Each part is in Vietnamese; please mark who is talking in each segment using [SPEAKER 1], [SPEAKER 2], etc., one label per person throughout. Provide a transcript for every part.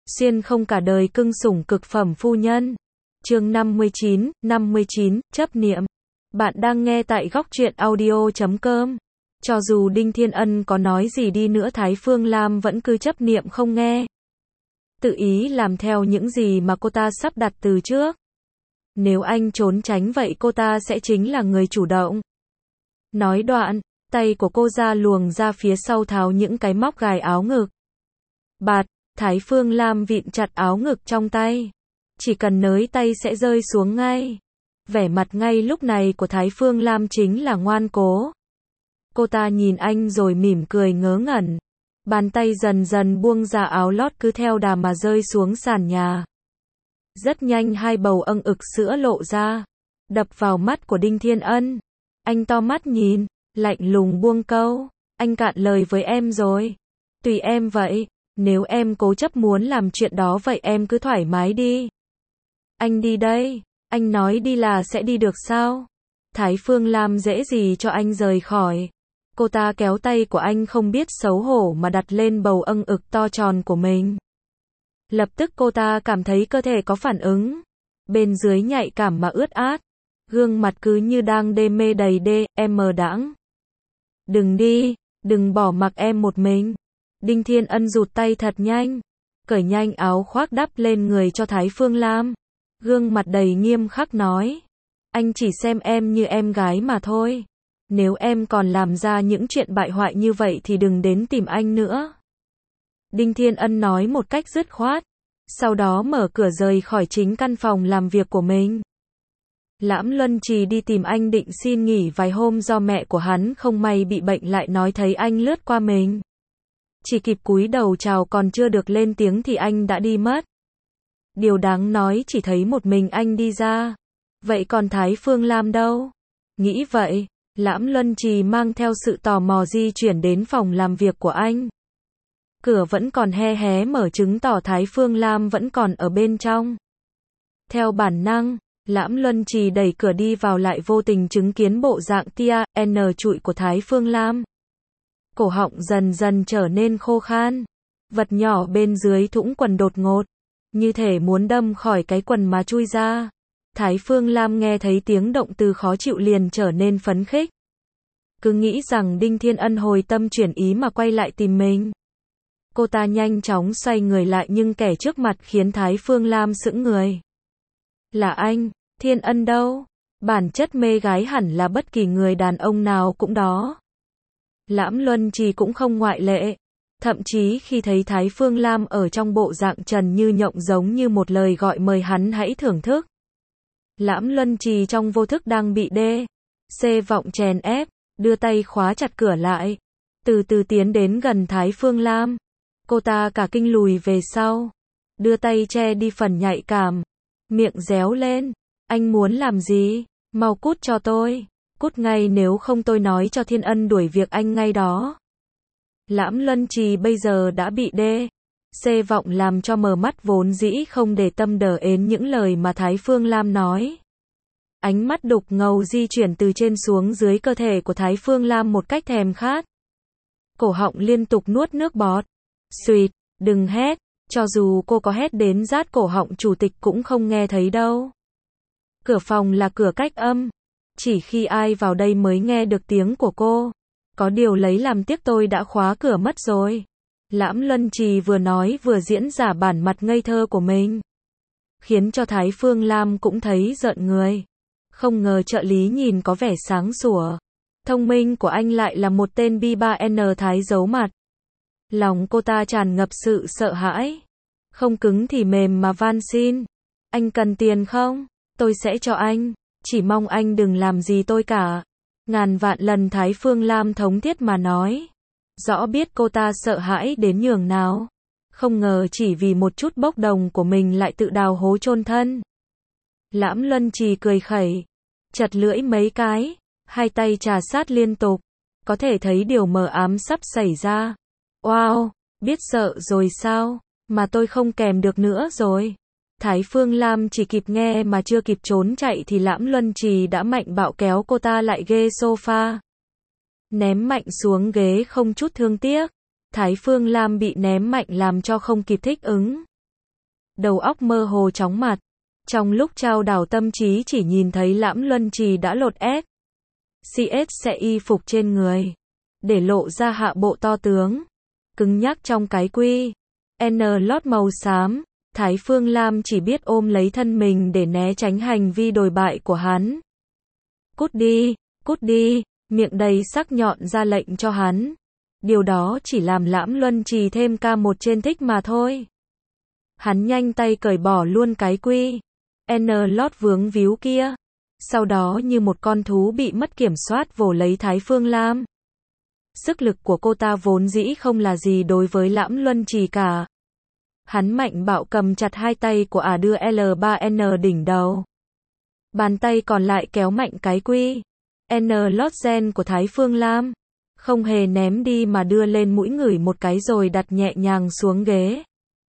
[SPEAKER 1] Xuyên không cả đời cưng sủng cực phẩm phu nhân. Chương 59, chấp niệm. Bạn đang nghe tại góc truyện audio.com. Cho dù Đinh Thiên Ân có nói gì đi nữa Thái Phương Lam vẫn cứ chấp niệm không nghe. Tự ý làm theo những gì mà cô ta sắp đặt từ trước. Nếu anh trốn tránh vậy cô ta sẽ chính là người chủ động. Nói đoạn, tay của cô ra luồng ra phía sau tháo những cái móc gài áo ngực. Bạt, Thái Phương Lam vịn chặt áo ngực trong tay. Chỉ cần nới tay sẽ rơi xuống ngay. Vẻ mặt ngay lúc này của Thái Phương Lam chính là ngoan cố. Cô ta nhìn anh rồi mỉm cười ngớ ngẩn. Bàn tay dần dần buông ra áo lót cứ theo đà mà rơi xuống sàn nhà. Rất nhanh hai bầu âng ực sữa lộ ra. Đập vào mắt của Đinh Thiên Ân. Anh to mắt nhìn, lạnh lùng buông câu. Anh cạn lời với em rồi. Tùy em vậy. Nếu em cố chấp muốn làm chuyện đó vậy em cứ thoải mái đi. Anh đi đây. Anh nói đi là sẽ đi được sao? Thái Phương Lam dễ gì cho anh rời khỏi. Cô ta kéo tay của anh không biết xấu hổ mà đặt lên bầu âng ực to tròn của mình. Lập tức cô ta cảm thấy cơ thể có phản ứng. Bên dưới nhạy cảm mà ướt át. Gương mặt cứ như đang đê mê đầy đê, em mờ đãng. Đừng đi, đừng bỏ mặc em một mình. Đinh Thiên Ân rụt tay thật nhanh. Cởi nhanh áo khoác đắp lên người cho Thái Phương Lam. Gương mặt đầy nghiêm khắc nói. Anh chỉ xem em như em gái mà thôi. Nếu em còn làm ra những chuyện bại hoại như vậy thì đừng đến tìm anh nữa. Đinh Thiên Ân nói một cách dứt khoát. Sau đó mở cửa rời khỏi chính căn phòng làm việc của mình. Lãm Luân Trì đi tìm anh định xin nghỉ vài hôm do mẹ của hắn không may bị bệnh lại nói thấy anh lướt qua mình. Chỉ kịp cúi đầu chào còn chưa được lên tiếng thì anh đã đi mất. Điều đáng nói chỉ thấy một mình anh đi ra. Vậy còn Thái Phương Lam đâu? Nghĩ vậy, Lãm Luân Trì mang theo sự tò mò di chuyển đến phòng làm việc của anh. Cửa vẫn còn hé hé mở chứng tỏ Thái Phương Lam vẫn còn ở bên trong. Theo bản năng, Lãm Luân Trì đẩy cửa đi vào lại vô tình chứng kiến bộ dạng tia, n trụi của Thái Phương Lam. Cổ họng dần dần trở nên khô khan. Vật nhỏ bên dưới thũng quần đột ngột. Như thể muốn đâm khỏi cái quần mà chui ra. Thái Phương Lam nghe thấy tiếng động từ khó chịu liền trở nên phấn khích. Cứ nghĩ rằng Đinh Thiên Ân hồi tâm chuyển ý mà quay lại tìm mình. Cô ta nhanh chóng xoay người lại nhưng kẻ trước mặt khiến Thái Phương Lam sững người. Là anh, Thiên Ân đâu? Bản chất mê gái hẳn là bất kỳ người đàn ông nào cũng đó. Lãm Luân Trì cũng không ngoại lệ. Thậm chí khi thấy Thái Phương Lam ở trong bộ dạng trần như nhộng giống như một lời gọi mời hắn hãy thưởng thức. Lãm Luân Trì trong vô thức đang bị C vọng chèn ép, đưa tay khóa chặt cửa lại. Từ từ tiến đến gần Thái Phương Lam. Cô ta cả kinh lùi về sau. Đưa tay che đi phần nhạy cảm. Miệng réo lên. Anh muốn làm gì? Mau cút cho tôi. Cút ngay nếu không tôi nói cho Thiên Ân đuổi việc anh ngay đó. Lãm Luân Trì bây giờ đã bị C vọng làm cho mờ mắt vốn dĩ không để tâm đờ ến những lời mà Thái Phương Lam nói. Ánh mắt đục ngầu di chuyển từ trên xuống dưới cơ thể của Thái Phương Lam một cách thèm khát. Cổ họng liên tục nuốt nước bọt. Xuyệt, đừng hét, cho dù cô có hét đến rát cổ họng chủ tịch cũng không nghe thấy đâu. Cửa phòng là cửa cách âm. Chỉ khi ai vào đây mới nghe được tiếng của cô. Có điều lấy làm tiếc tôi đã khóa cửa mất rồi. Lãm Luân Trì vừa nói vừa diễn giả bản mặt ngây thơ của mình. Khiến cho Thái Phương Lam cũng thấy rợn người. Không ngờ trợ lý nhìn có vẻ sáng sủa. Thông minh của anh lại là một tên B3N Thái giấu mặt. Lòng cô ta tràn ngập sự sợ hãi. Không cứng thì mềm mà van xin. Anh cần tiền không? Tôi sẽ cho anh. Chỉ mong anh đừng làm gì tôi cả. Ngàn vạn lần Thái Phương Lam thống thiết mà nói. Rõ biết cô ta sợ hãi đến nhường nào. Không ngờ chỉ vì một chút bốc đồng của mình lại tự đào hố chôn thân. Lãm Luân Trì cười khẩy. Chật lưỡi mấy cái. Hai tay trà sát liên tục. Có thể thấy điều mờ ám sắp xảy ra. Wow, biết sợ rồi sao? Mà tôi không kèm được nữa rồi. Thái Phương Lam chỉ kịp nghe mà chưa kịp trốn chạy thì Lãm Luân Trì đã mạnh bạo kéo cô ta lại ghế sofa. Ném mạnh xuống ghế không chút thương tiếc. Thái Phương Lam bị ném mạnh làm cho không kịp thích ứng. đầu óc mơ hồ chóng mặt. Trong lúc trao đảo tâm trí chỉ nhìn thấy Lãm Luân Trì đã lột CS sẽ y phục trên người, để lộ ra hạ bộ to tướng, cứng nhắc trong cái quy N lót màu xám. Thái Phương Lam chỉ biết ôm lấy thân mình để né tránh hành vi đồi bại của hắn. Cút đi, miệng đầy sắc nhọn ra lệnh cho hắn. Điều đó chỉ làm Lãm Luân Trì thêm ca một trên thích mà thôi. Hắn nhanh tay cởi bỏ luôn cái quy N lót vướng víu kia. Sau đó như một con thú bị mất kiểm soát vồ lấy Thái Phương Lam. Sức lực của cô ta vốn dĩ không là gì đối với Lãm Luân Trì cả. Hắn mạnh bạo cầm chặt hai tay của ả đưa L3N đỉnh đầu. Bàn tay còn lại kéo mạnh cái quy N lót gen của Thái Phương Lam. Không hề ném đi mà đưa lên mũi ngửi một cái rồi đặt nhẹ nhàng xuống ghế.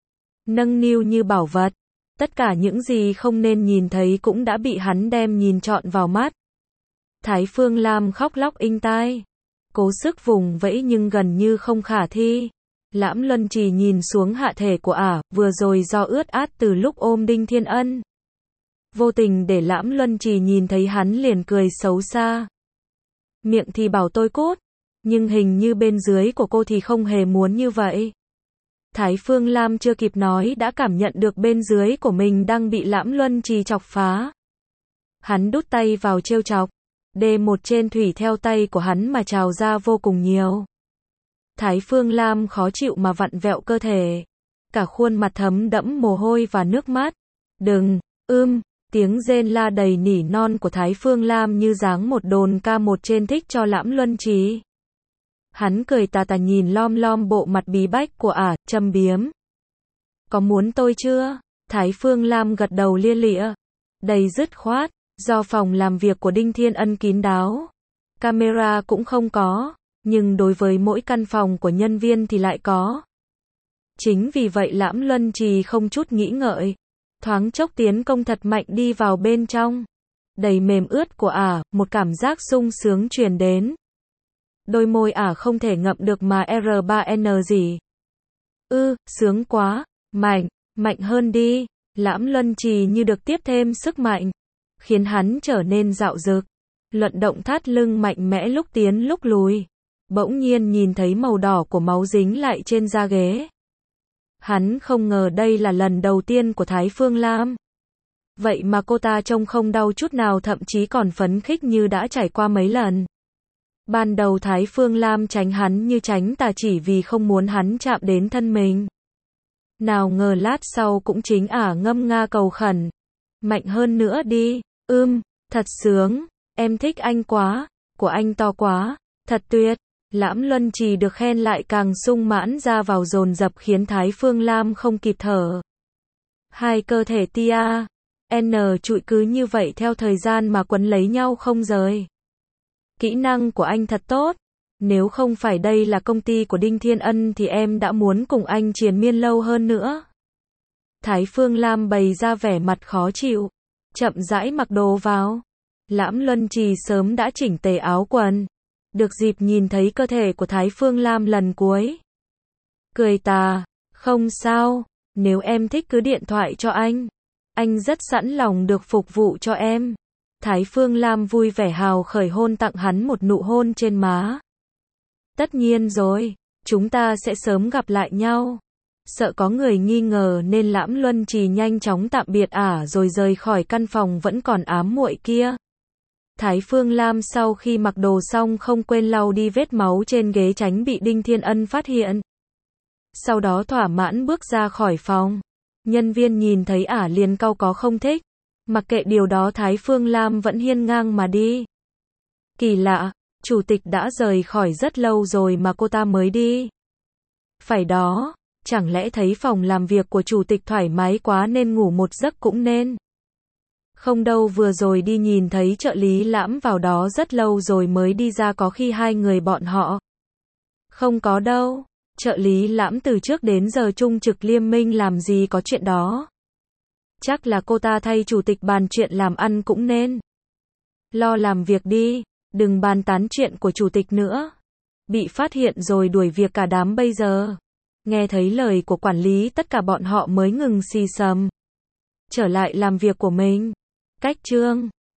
[SPEAKER 1] Nâng niu như bảo vật. Tất cả những gì không nên nhìn thấy cũng đã bị hắn đem nhìn trọn vào mắt. Thái Phương Lam khóc lóc inh tai. Cố sức vùng vẫy nhưng gần như không khả thi. Lãm Luân Trì nhìn xuống hạ thể của ả, vừa rồi do ướt át từ lúc ôm Đinh Thiên Ân. Vô tình để Lãm Luân Trì nhìn thấy hắn liền cười xấu xa. Miệng thì bảo tôi cút, nhưng hình như bên dưới của cô thì không hề muốn như vậy. Thái Phương Lam chưa kịp nói đã cảm nhận được bên dưới của mình đang bị Lãm Luân Trì chọc phá. Hắn đút tay vào trêu chọc. D1 trên thủy theo tay của hắn mà trào ra vô cùng nhiều. Thái Phương Lam khó chịu mà vặn vẹo cơ thể. Cả khuôn mặt thấm đẫm mồ hôi và nước mắt. Đừng, tiếng rên la đầy nỉ non của Thái Phương Lam như giáng một đồn ca một trên thích cho Lãm Luân Trì. Hắn cười tà tà nhìn lom lom bộ mặt bí bách của ả, châm biếm. Có muốn tôi chưa? Thái Phương Lam gật đầu lia lịa. Đầy dứt khoát, do phòng làm việc của Đinh Thiên Ân kín đáo. Camera cũng không có, nhưng đối với mỗi căn phòng của nhân viên thì lại có. Chính vì vậy Lãm Luân Trì không chút nghĩ ngợi. Thoáng chốc tiến công thật mạnh đi vào bên trong. Đầy mềm ướt của ả, một cảm giác sung sướng truyền đến. Đôi môi ả không thể ngậm được mà R3N gì. Sướng quá, mạnh hơn đi. Lãm Luân Trì như được tiếp thêm sức mạnh, khiến hắn trở nên dạo dực. Luận động thắt lưng mạnh mẽ lúc tiến lúc lùi. Bỗng nhiên nhìn thấy màu đỏ của máu dính lại trên da ghế. Hắn không ngờ đây là lần đầu tiên của Thái Phương Lam. Vậy mà cô ta trông không đau chút nào, thậm chí còn phấn khích như đã trải qua mấy lần. Ban đầu Thái Phương Lam tránh hắn như tránh tà chỉ vì không muốn hắn chạm đến thân mình. Nào ngờ lát sau cũng chính ả ngâm nga cầu khẩn. Mạnh hơn nữa đi, thật sướng, em thích anh quá, của anh to quá, thật tuyệt. Lãm Luân Trì được khen lại càng sung mãn ra vào dồn dập khiến Thái Phương Lam không kịp thở. Hai cơ thể tia N trụi cứ như vậy theo thời gian mà quấn lấy nhau không rời. Kỹ năng của anh thật tốt. Nếu không phải đây là công ty của Đinh Thiên Ân thì em đã muốn cùng anh triền miên lâu hơn nữa. Thái Phương Lam bày ra vẻ mặt khó chịu. Chậm rãi mặc đồ vào. Lãm Luân Trì sớm đã chỉnh tề áo quần. Được dịp nhìn thấy cơ thể của Thái Phương Lam lần cuối. Cười tà, không sao, nếu em thích cứ điện thoại cho anh. Anh rất sẵn lòng được phục vụ cho em. Thái Phương Lam vui vẻ hào khởi hôn tặng hắn một nụ hôn trên má. Tất nhiên rồi, chúng ta sẽ sớm gặp lại nhau. Sợ có người nghi ngờ nên Lãm Luân Trì nhanh chóng tạm biệt ả rồi rời khỏi căn phòng vẫn còn ám muội kia. Thái Phương Lam sau khi mặc đồ xong không quên lau đi vết máu trên ghế tránh bị Đinh Thiên Ân phát hiện. Sau đó thỏa mãn bước ra khỏi phòng. Nhân viên nhìn thấy ả liền cau có không thích. Mặc kệ điều đó Thái Phương Lam vẫn hiên ngang mà đi. Kỳ lạ, chủ tịch đã rời khỏi rất lâu rồi mà cô ta mới đi. Phải đó, chẳng lẽ thấy phòng làm việc của chủ tịch thoải mái quá nên ngủ một giấc cũng nên. Không đâu, vừa rồi đi nhìn thấy trợ lý Lãm vào đó rất lâu rồi mới đi ra, có khi hai người bọn họ. Không có đâu, trợ lý Lãm từ trước đến giờ trung trực liêm minh làm gì có chuyện đó. Chắc là cô ta thay chủ tịch bàn chuyện làm ăn cũng nên. Lo làm việc đi, đừng bàn tán chuyện của chủ tịch nữa. Bị phát hiện rồi đuổi việc cả đám bây giờ. Nghe thấy lời của quản lý tất cả bọn họ mới ngừng xì xầm. Trở lại làm việc của mình. Cách chương